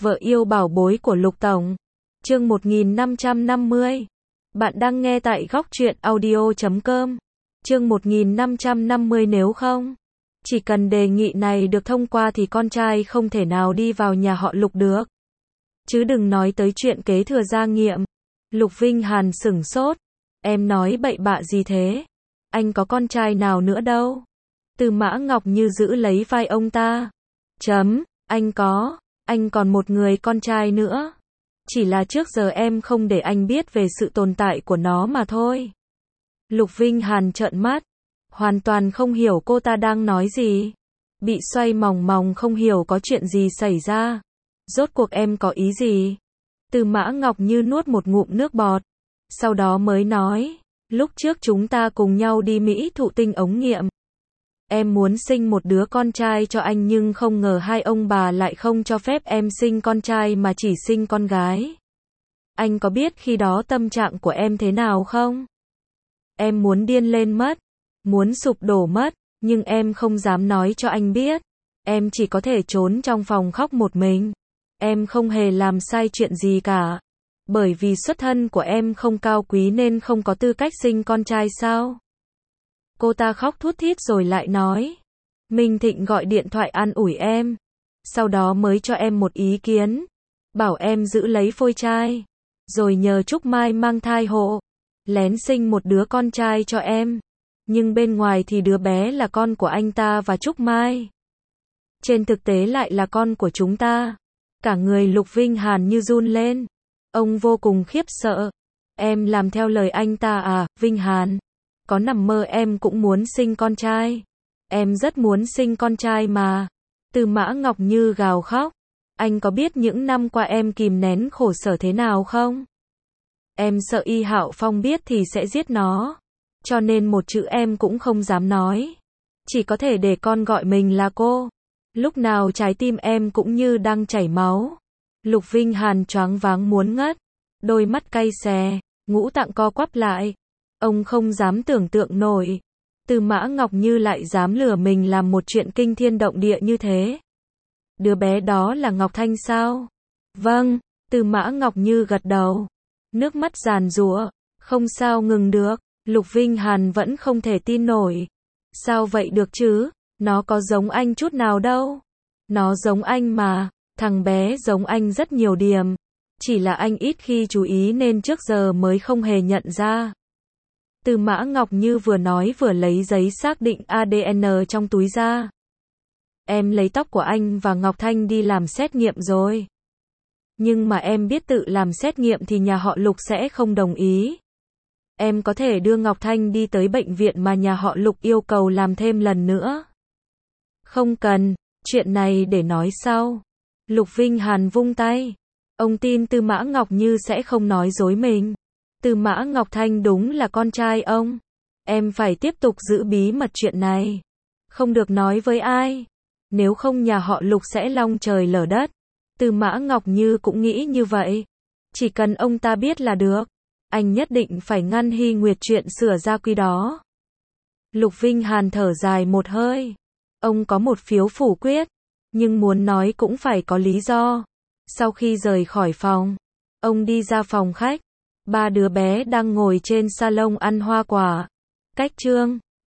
Vợ yêu bảo bối của Lục Tổng. Chương 1550. Bạn đang nghe tại góc truyện audio.com. Chương 1550 nếu không. Chỉ cần đề nghị này được thông qua thì con trai không thể nào đi vào nhà họ Lục được. Chứ đừng nói tới chuyện kế thừa gia nghiệp. Lục Vinh Hàn sửng sốt. Em nói bậy bạ gì thế? Anh có con trai nào nữa đâu. Từ Mã Ngọc Như giữ lấy vai ông ta. Anh còn một người con trai nữa. Chỉ là trước giờ em không để anh biết về sự tồn tại của nó mà thôi. Lục Vinh Hàn trợn mắt. Hoàn toàn không hiểu cô ta đang nói gì. Bị xoay mòng mòng không hiểu có chuyện gì xảy ra. Rốt cuộc em có ý gì? Từ Mã Ngọc Như nuốt một ngụm nước bọt. Sau đó mới nói. Lúc trước chúng ta cùng nhau đi Mỹ thụ tinh ống nghiệm. Em muốn sinh một đứa con trai cho anh nhưng không ngờ hai ông bà lại không cho phép em sinh con trai mà chỉ sinh con gái. Anh có biết khi đó tâm trạng của em thế nào không? Em muốn điên lên mất. Muốn sụp đổ mất. Nhưng em không dám nói cho anh biết. Em chỉ có thể trốn trong phòng khóc một mình. Em không hề làm sai chuyện gì cả. Bởi vì xuất thân của em không cao quý nên không có tư cách sinh con trai sao? Cô ta khóc thút thít rồi lại nói. Minh Thịnh gọi điện thoại an ủi em. Sau đó mới cho em một ý kiến. Bảo em giữ lấy phôi trai. Rồi nhờ Trúc Mai mang thai hộ. Lén sinh một đứa con trai cho em. Nhưng bên ngoài thì đứa bé là con của anh ta và Trúc Mai. Trên thực tế lại là con của chúng ta. Cả người Lục Vinh Hàn như run lên. Ông vô cùng khiếp sợ. Em làm theo lời anh ta à, Vinh Hàn? Có nằm mơ em cũng muốn sinh con trai. Em rất muốn sinh con trai mà. Từ Mã Ngọc Như gào khóc. Anh có biết những năm qua em kìm nén khổ sở thế nào không? Em sợ Y Hạo Phong biết thì sẽ giết nó. Cho nên một chữ em cũng không dám nói. Chỉ có thể để con gọi mình là cô. Lúc nào trái tim em cũng như đang chảy máu. Lục Vinh Hàn choáng váng muốn ngất. Đôi mắt cay xè, ngũ tạng co quắp lại. Ông không dám tưởng tượng nổi. Từ Mã Ngọc Như lại dám lừa mình làm một chuyện kinh thiên động địa như thế. Đứa bé đó là Ngọc Thanh sao? Vâng, Từ Mã Ngọc Như gật đầu. Nước mắt giàn giụa, không sao ngừng được. Lục Vinh Hàn vẫn không thể tin nổi. Sao vậy được chứ? Nó có giống anh chút nào đâu. Nó giống anh mà. Thằng bé giống anh rất nhiều điểm. Chỉ là anh ít khi chú ý nên trước giờ mới không hề nhận ra. Từ Mã Ngọc Như vừa nói vừa lấy giấy xác định ADN trong túi ra. Em lấy tóc của anh và Ngọc Thanh đi làm xét nghiệm rồi. Nhưng mà em biết tự làm xét nghiệm thì nhà họ Lục sẽ không đồng ý. Em có thể đưa Ngọc Thanh đi tới bệnh viện mà nhà họ Lục yêu cầu làm thêm lần nữa. Không cần, chuyện này để nói sau. Lục Vinh Hàn vung tay. Ông tin Từ Mã Ngọc Như sẽ không nói dối mình. Từ Mã Ngọc Thanh đúng là con trai ông. Em phải tiếp tục giữ bí mật chuyện này. Không được nói với ai. Nếu không nhà họ Lục sẽ long trời lở đất. Từ Mã Ngọc Như cũng nghĩ như vậy. Chỉ cần ông ta biết là được. Anh nhất định phải ngăn Hy Nguyệt chuyện sửa gia quy đó. Lục Vinh Hàn thở dài một hơi. Ông có một phiếu phủ quyết. Nhưng muốn nói cũng phải có lý do. Sau khi rời khỏi phòng, ông đi ra phòng khách. Ba đứa bé đang ngồi trên salon ăn hoa quả. Cách chương